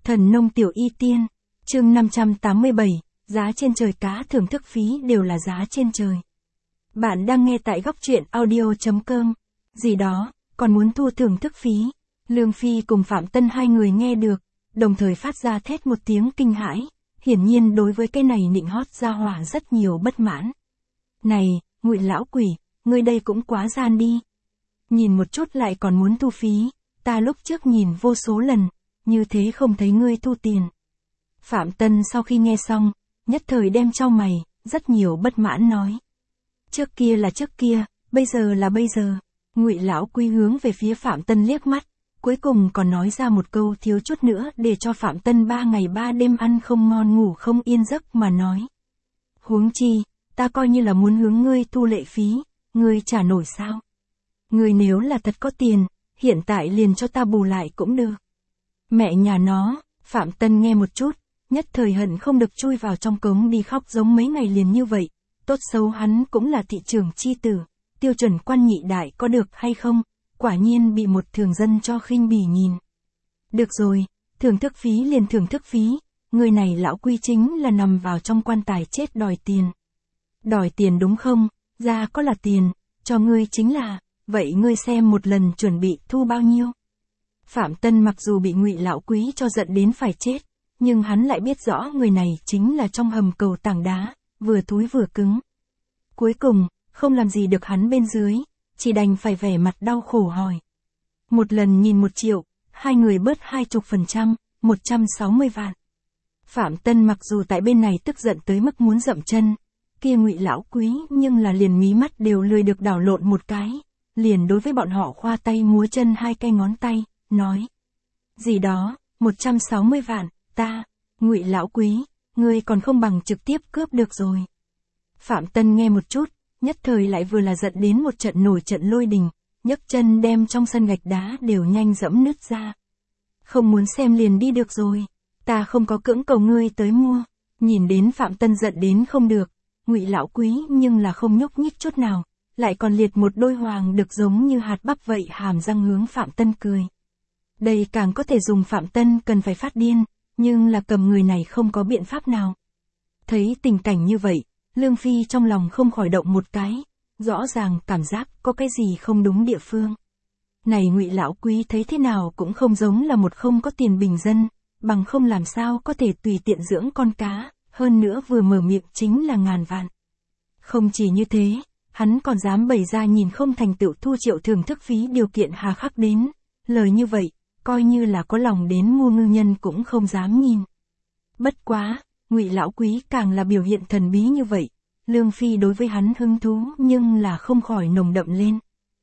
Thần nông tiểu y tiên, chương 587, giá trên trời cá thưởng thức phí đều là giá trên trời. Bạn đang nghe tại góc truyện audio.com. Gì đó, còn muốn thu thưởng thức phí. Lương Phi cùng Phạm Tân hai người nghe được, đồng thời phát ra thét một tiếng kinh hãi, hiển nhiên đối với cái này nịnh hót gia hỏa rất nhiều bất mãn. Này, Ngụy lão quỷ, ngươi đây cũng quá gian đi. Nhìn một chút lại còn muốn thu phí, ta lúc trước nhìn vô số lần, như thế không thấy ngươi thu tiền. Phạm Tân sau khi nghe xong, nhất thời đem chau mày, rất nhiều bất mãn nói. Trước kia là trước kia, bây giờ là bây giờ. Ngụy lão quý hướng về phía Phạm Tân liếc mắt, cuối cùng còn nói ra một câu thiếu chút nữa để cho Phạm Tân 3 ngày 3 đêm ăn không ngon ngủ không yên giấc mà nói. Huống chi, ta coi như là muốn hướng ngươi thu lệ phí, ngươi trả nổi sao? Ngươi nếu là thật có tiền, hiện tại liền cho ta bù lại cũng được. Mẹ nhà nó, Phạm Tân nghe một chút, nhất thời hận không được chui vào trong cống đi khóc giống mấy ngày liền như vậy, tốt xấu hắn cũng là thị trưởng chi tử, tiêu chuẩn quan nhị đại có được hay không, quả nhiên bị một thường dân cho khinh bỉ nhìn. Được rồi, thưởng thức phí liền thưởng thức phí, người này lão quy chính là nằm vào trong quan tài chết đòi tiền. Đòi tiền đúng không, ra có là tiền, cho ngươi chính là, vậy ngươi xem một lần chuẩn bị thu bao nhiêu. Phạm Tân mặc dù bị Ngụy lão quý cho giận đến phải chết, nhưng hắn lại biết rõ người này chính là trong hầm cầu tảng đá, vừa thúi vừa cứng. Cuối cùng, không làm gì được hắn bên dưới, chỉ đành phải vẻ mặt đau khổ hỏi. Một lần nhìn 1 triệu, hai người bớt 20%, 160 vạn. Phạm Tân mặc dù tại bên này tức giận tới mức muốn dậm chân, kia Ngụy lão quý nhưng là liền mí mắt đều lười được đảo lộn một cái, liền đối với bọn họ khoa tay múa chân hai cây ngón tay, nói. Gì đó, 160 vạn, ta, Ngụy lão quý, ngươi còn không bằng trực tiếp cướp được rồi. Phạm Tân nghe một chút, nhất thời lại vừa là giận đến một trận nổi trận lôi đình, nhấc chân đem trong sân gạch đá đều nhanh dẫm nứt ra. Không muốn xem liền đi được rồi, ta không có cưỡng cầu ngươi tới mua. Nhìn đến Phạm Tân giận đến không được, Ngụy lão quý nhưng là không nhúc nhích chút nào, lại còn liệt một đôi hoàng được giống như hạt bắp vậy hàm răng hướng Phạm Tân cười. Đây càng có thể dùng Phạm Tân cần phải phát điên, nhưng là cầm người này không có biện pháp nào. Thấy tình cảnh như vậy, Lương Phi trong lòng không khỏi động một cái, rõ ràng cảm giác có cái gì không đúng địa phương. Này Ngụy lão quý thấy thế nào cũng không giống là một không có tiền bình dân, bằng không làm sao có thể tùy tiện dưỡng con cá, hơn nữa vừa mở miệng chính là ngàn vạn. Không chỉ như thế, hắn còn dám bày ra nhìn không thành tựu thu triệu thưởng thức phí điều kiện hà khắc đến, lời như vậy, coi như là có lòng đến mua ngư nhân cũng không dám nhìn. Bất quá, Ngụy lão quý càng là biểu hiện thần bí như vậy, Lương Phi đối với hắn hứng thú nhưng là không khỏi nồng đậm lên.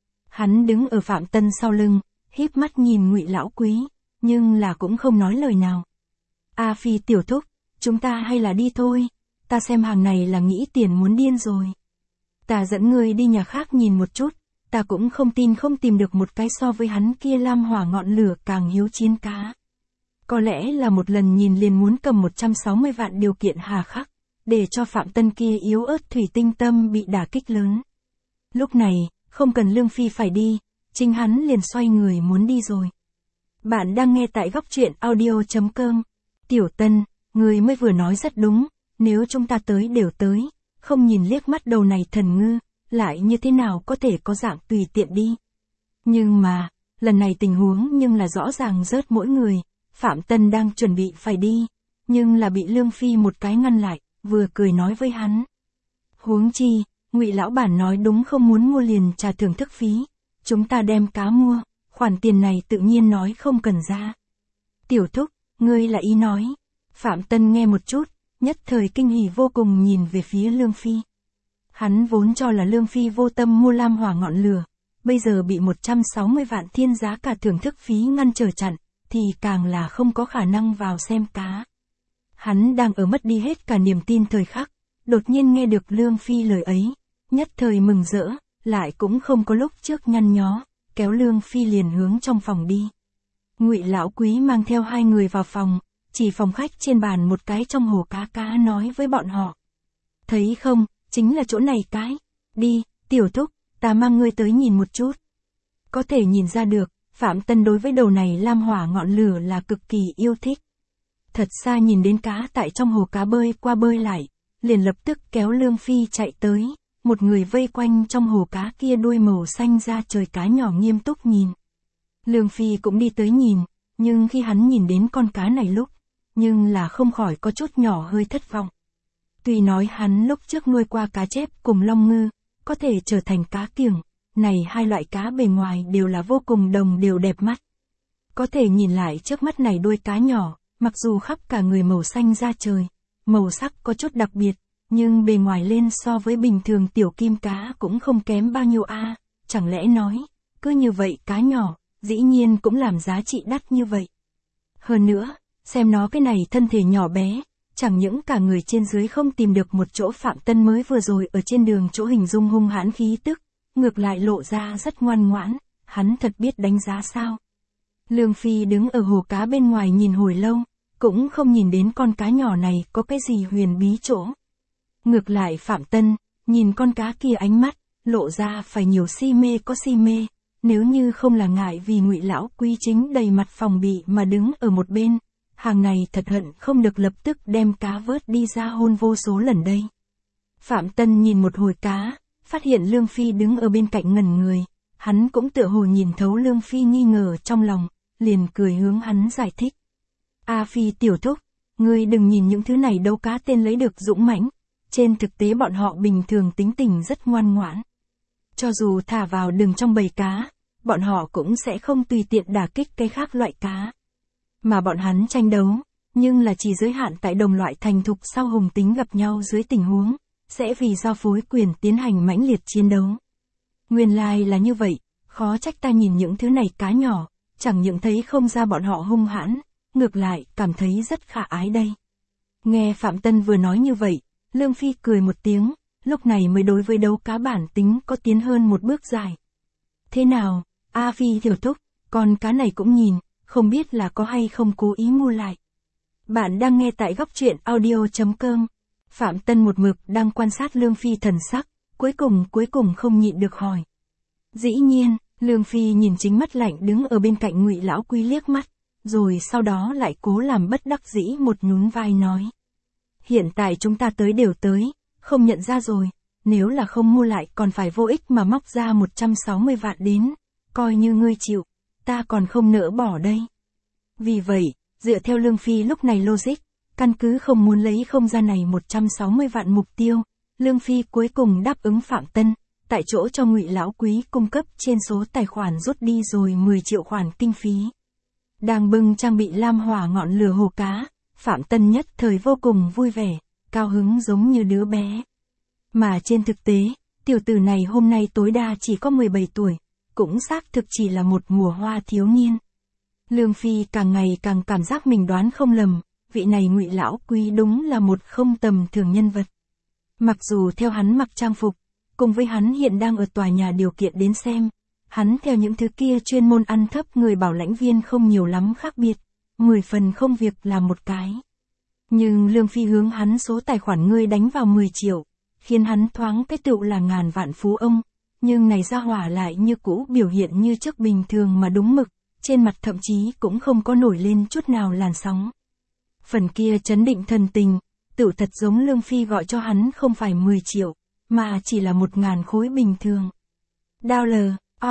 Hắn đứng ở Phạm Tân sau lưng, híp mắt nhìn Ngụy lão quý, nhưng là cũng không nói lời nào. A Phi tiểu thúc, chúng ta hay là đi thôi, ta xem hàng này là nghĩ tiền muốn điên rồi. Ta dẫn ngươi đi nhà khác nhìn một chút, ta cũng không tin không tìm được một cái so với hắn kia lam hỏa ngọn lửa càng hiếu chiến cá. Có lẽ là một lần nhìn liền muốn cầm 160 vạn điều kiện hà khắc, để cho Phạm Tân kia yếu ớt thủy tinh tâm bị đả kích lớn. Lúc này, không cần Lương Phi phải đi, chính hắn liền xoay người muốn đi rồi. Bạn đang nghe tại góc truyện audio.com. Tiểu Tân, người mới vừa nói rất đúng, nếu chúng ta tới đều tới, không nhìn liếc mắt đầu này thần ngư, lại như thế nào có thể có dạng tùy tiện đi. Nhưng mà, lần này tình huống nhưng là rõ ràng rớt mỗi người, Phạm Tân đang chuẩn bị phải đi, nhưng là bị Lương Phi một cái ngăn lại, vừa cười nói với hắn. Huống chi, Ngụy lão bản nói đúng không muốn mua liền trả thưởng thức phí, chúng ta đem cá mua, khoản tiền này tự nhiên nói không cần ra. Tiểu thúc, ngươi là ý nói. Phạm Tân nghe một chút, nhất thời kinh hỉ vô cùng nhìn về phía Lương Phi. Hắn vốn cho là Lương Phi vô tâm mua lam hỏa ngọn lửa, bây giờ bị 160 vạn thiên giá cả thưởng thức phí ngăn trở chặn, thì càng là không có khả năng vào xem cá. Hắn đang ở mất đi hết cả niềm tin thời khắc, đột nhiên nghe được Lương Phi lời ấy, nhất thời mừng rỡ, lại cũng không có lúc trước nhăn nhó, kéo Lương Phi liền hướng trong phòng đi. Ngụy lão quý mang theo hai người vào phòng, chỉ phòng khách trên bàn một cái trong hồ cá nói với bọn họ. Thấy không, chính là chỗ này cái. Đi, tiểu thúc, ta mang ngươi tới nhìn một chút. Có thể nhìn ra được, Phạm Tân đối với đầu này lam hỏa ngọn lửa là cực kỳ yêu thích. thật xa nhìn đến cá tại trong hồ cá bơi qua bơi lại, liền lập tức kéo Lương Phi chạy tới, một người vây quanh trong hồ cá kia đuôi màu xanh da trời cá nhỏ nghiêm túc nhìn. Lương Phi cũng đi tới nhìn, nhưng khi hắn nhìn đến con cá này lúc, nhưng là không khỏi có chút nhỏ hơi thất vọng. Tuy nói hắn lúc trước nuôi qua cá chép cùng long ngư, có thể trở thành cá kiểng, này hai loại cá bề ngoài đều là vô cùng đồng đều đẹp mắt. Có thể nhìn lại trước mắt này đuôi cá nhỏ, mặc dù khắp cả người màu xanh da trời, màu sắc có chút đặc biệt, nhưng bề ngoài lên so với bình thường tiểu kim cá cũng không kém bao nhiêu a. Chẳng lẽ nói, cứ như vậy cá nhỏ, dĩ nhiên cũng làm giá trị đắt như vậy. Hơn nữa, xem nó cái này thân thể nhỏ bé, chẳng những cả người trên dưới không tìm được một chỗ Phạm Tân mới vừa rồi ở trên đường chỗ hình dung hung hãn khí tức, ngược lại lộ ra rất ngoan ngoãn, hắn thật biết đánh giá sao. Lương Phi đứng ở hồ cá bên ngoài nhìn hồi lâu, cũng không nhìn đến con cá nhỏ này có cái gì huyền bí chỗ. Ngược lại Phạm Tân, nhìn con cá kia ánh mắt, lộ ra phải nhiều si mê có si mê, nếu như không là ngại vì Ngụy lão quý chính đầy mặt phòng bị mà đứng ở một bên, hàng này thật hận không được lập tức đem cá vớt đi ra hôn vô số lần đây. Phạm Tân nhìn một hồi cá, phát hiện Lương Phi đứng ở bên cạnh ngẩn người, hắn cũng tựa hồ nhìn thấu Lương Phi nghi ngờ trong lòng, liền cười hướng hắn giải thích. A Phi tiểu thúc, ngươi đừng nhìn những thứ này đâu, cá tên lấy được dũng mãnh, trên thực tế bọn họ bình thường tính tình rất ngoan ngoãn. Cho dù thả vào đường trong bầy cá, bọn họ cũng sẽ không tùy tiện đả kích cái khác loại cá. Mà bọn hắn tranh đấu, nhưng là chỉ giới hạn tại đồng loại thành thục sau hùng tính gặp nhau dưới tình huống, sẽ vì giao phối quyền tiến hành mãnh liệt chiến đấu. Nguyên lai là như vậy, khó trách ta nhìn những thứ này cá nhỏ, chẳng những thấy không ra bọn họ hung hãn, ngược lại cảm thấy rất khả ái đây. Nghe Phạm Tân vừa nói như vậy, Lương Phi cười một tiếng, lúc này mới đối với đấu cá bản tính có tiến hơn một bước dài. Thế nào, A Phi tiểu thúc, con cá này cũng nhìn, không biết là có hay không cố ý mua lại. Bạn đang nghe tại góc truyện audio.com. Phạm Tân một mực đang quan sát Lương Phi thần sắc, cuối cùng không nhịn được hỏi. Dĩ nhiên, Lương Phi nhìn chính mắt lạnh đứng ở bên cạnh Ngụy lão quý liếc mắt, rồi sau đó lại cố làm bất đắc dĩ một nhún vai nói. Hiện tại chúng ta tới đều tới, không nhận ra rồi, nếu là không mua lại còn phải vô ích mà móc ra 160 vạn đến, coi như ngươi chịu, ta còn không nỡ bỏ đây. Vì vậy, dựa theo Lương Phi lúc này logic, căn cứ không muốn lấy không ra này 160 vạn mục tiêu, Lương Phi cuối cùng đáp ứng Phạm Tân, tại chỗ cho Ngụy lão quý cung cấp trên số tài khoản rút đi rồi 10 triệu khoản kinh phí. Đang bưng trang bị lam hỏa ngọn lửa hồ cá, Phạm Tân nhất thời vô cùng vui vẻ, cao hứng giống như đứa bé. Mà trên thực tế, tiểu tử này hôm nay tối đa chỉ có 17 tuổi, cũng xác thực chỉ là một mùa hoa thiếu niên. Lương Phi càng ngày càng cảm giác mình đoán không lầm, vị này Ngụy lão quý đúng là một không tầm thường nhân vật. Mặc dù theo hắn mặc trang phục, cùng với hắn hiện đang ở tòa nhà điều kiện đến xem, hắn theo những thứ kia chuyên môn ăn thấp người bảo lãnh viên không nhiều lắm khác biệt, 10 phần không việc làm một cái. Nhưng Lương Phi hướng hắn số tài khoản ngươi đánh vào 10 triệu, khiến hắn thoáng cái tựu là ngàn vạn phú ông, nhưng này ra hỏa lại như cũ biểu hiện như trước bình thường mà đúng mực, trên mặt thậm chí cũng không có nổi lên chút nào làn sóng. Phần kia chấn định thần tình, tựu thật giống Lương Phi gọi cho hắn không phải 10 triệu, mà chỉ là 1.000 khối bình thường. Dollar,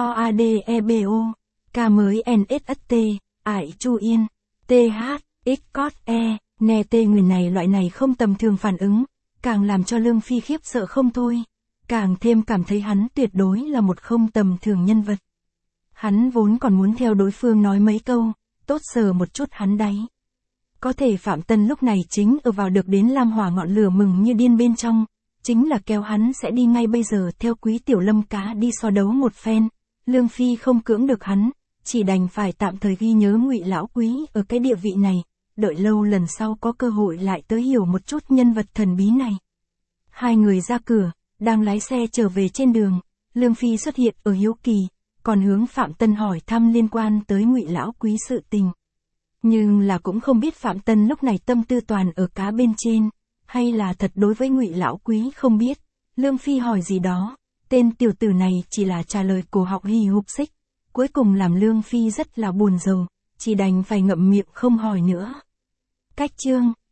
OADEBO, K mới NSST, Ải Chu Yên, TH, Xcot E, nghe tê người này loại này không tầm thường phản ứng, càng làm cho Lương Phi khiếp sợ không thôi, càng thêm cảm thấy hắn tuyệt đối là một không tầm thường nhân vật. Hắn vốn còn muốn theo đối phương nói mấy câu, tốt sờ một chút hắn đáy. Có thể Phạm Tân lúc này chính ở vào được đến lam hỏa ngọn lửa mừng như điên bên trong, chính là kéo hắn sẽ đi ngay bây giờ theo Quý Tiểu Lâm cá đi so đấu một phen. Lương Phi không cưỡng được hắn, chỉ đành phải tạm thời ghi nhớ Ngụy lão quý ở cái địa vị này, đợi lâu lần sau có cơ hội lại tới hiểu một chút nhân vật thần bí này. Hai người ra cửa, đang lái xe trở về trên đường, Lương Phi xuất hiện ở hiếu kỳ, còn hướng Phạm Tân hỏi thăm liên quan tới Ngụy lão quý sự tình. Nhưng là cũng không biết Phạm Tân lúc này tâm tư toàn ở cá bên trên, hay là thật đối với Ngụy lão quý không biết. Lương Phi hỏi gì đó, tên tiểu tử này chỉ là trả lời cổ họng hì hục xích, cuối cùng làm Lương Phi rất là buồn rầu, chỉ đành phải ngậm miệng không hỏi nữa. Cách chương